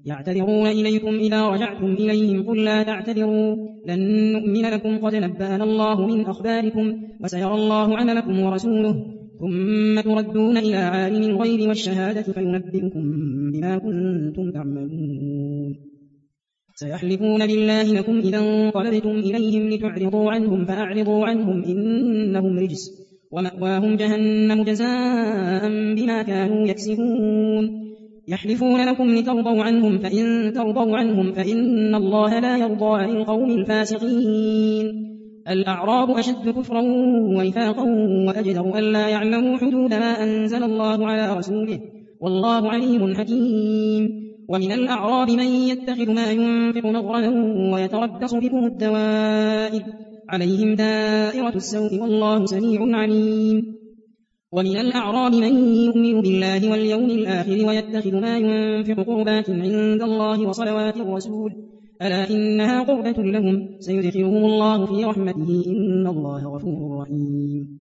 يعتذرون إليكم إذا رجعتم إليهم قل لا تعتذروا لن نؤمن لكم قد نبأنا الله من أخباركم وسيرى الله عملكم ورسوله ثم تردون إلى عالم الغيب والشهادة فينبئكم بما كنتم تعملون سيحلفون بالله لكم إذا انقلبتم إليهم لتعرضوا عنهم فأعرضوا عنهم إنهم رجس ومأواهم جهنم جزاء بما كانوا يكسبون يحلفون لكم لترضوا عنهم فإن ترضوا عنهم فإن الله لا يرضى عن القوم الفاسقين الأعراب أشد كفرا ونفاقا وأجدر أن لا يعلموا حدود ما أنزل الله على رسوله والله عليم حكيم ومن الأعراب من يتخذ ما ينفق مغرما ويتربص بكم الدوائر عليهم دائرة السوء والله سميع عليم ومن الأعراب من يؤمن بالله واليوم الآخر ويتخذ ما ينفق قربات عند الله وصلوات الرسول ألا إنها قربة لهم سيدخلهم الله في رحمته إن الله غفور رحيم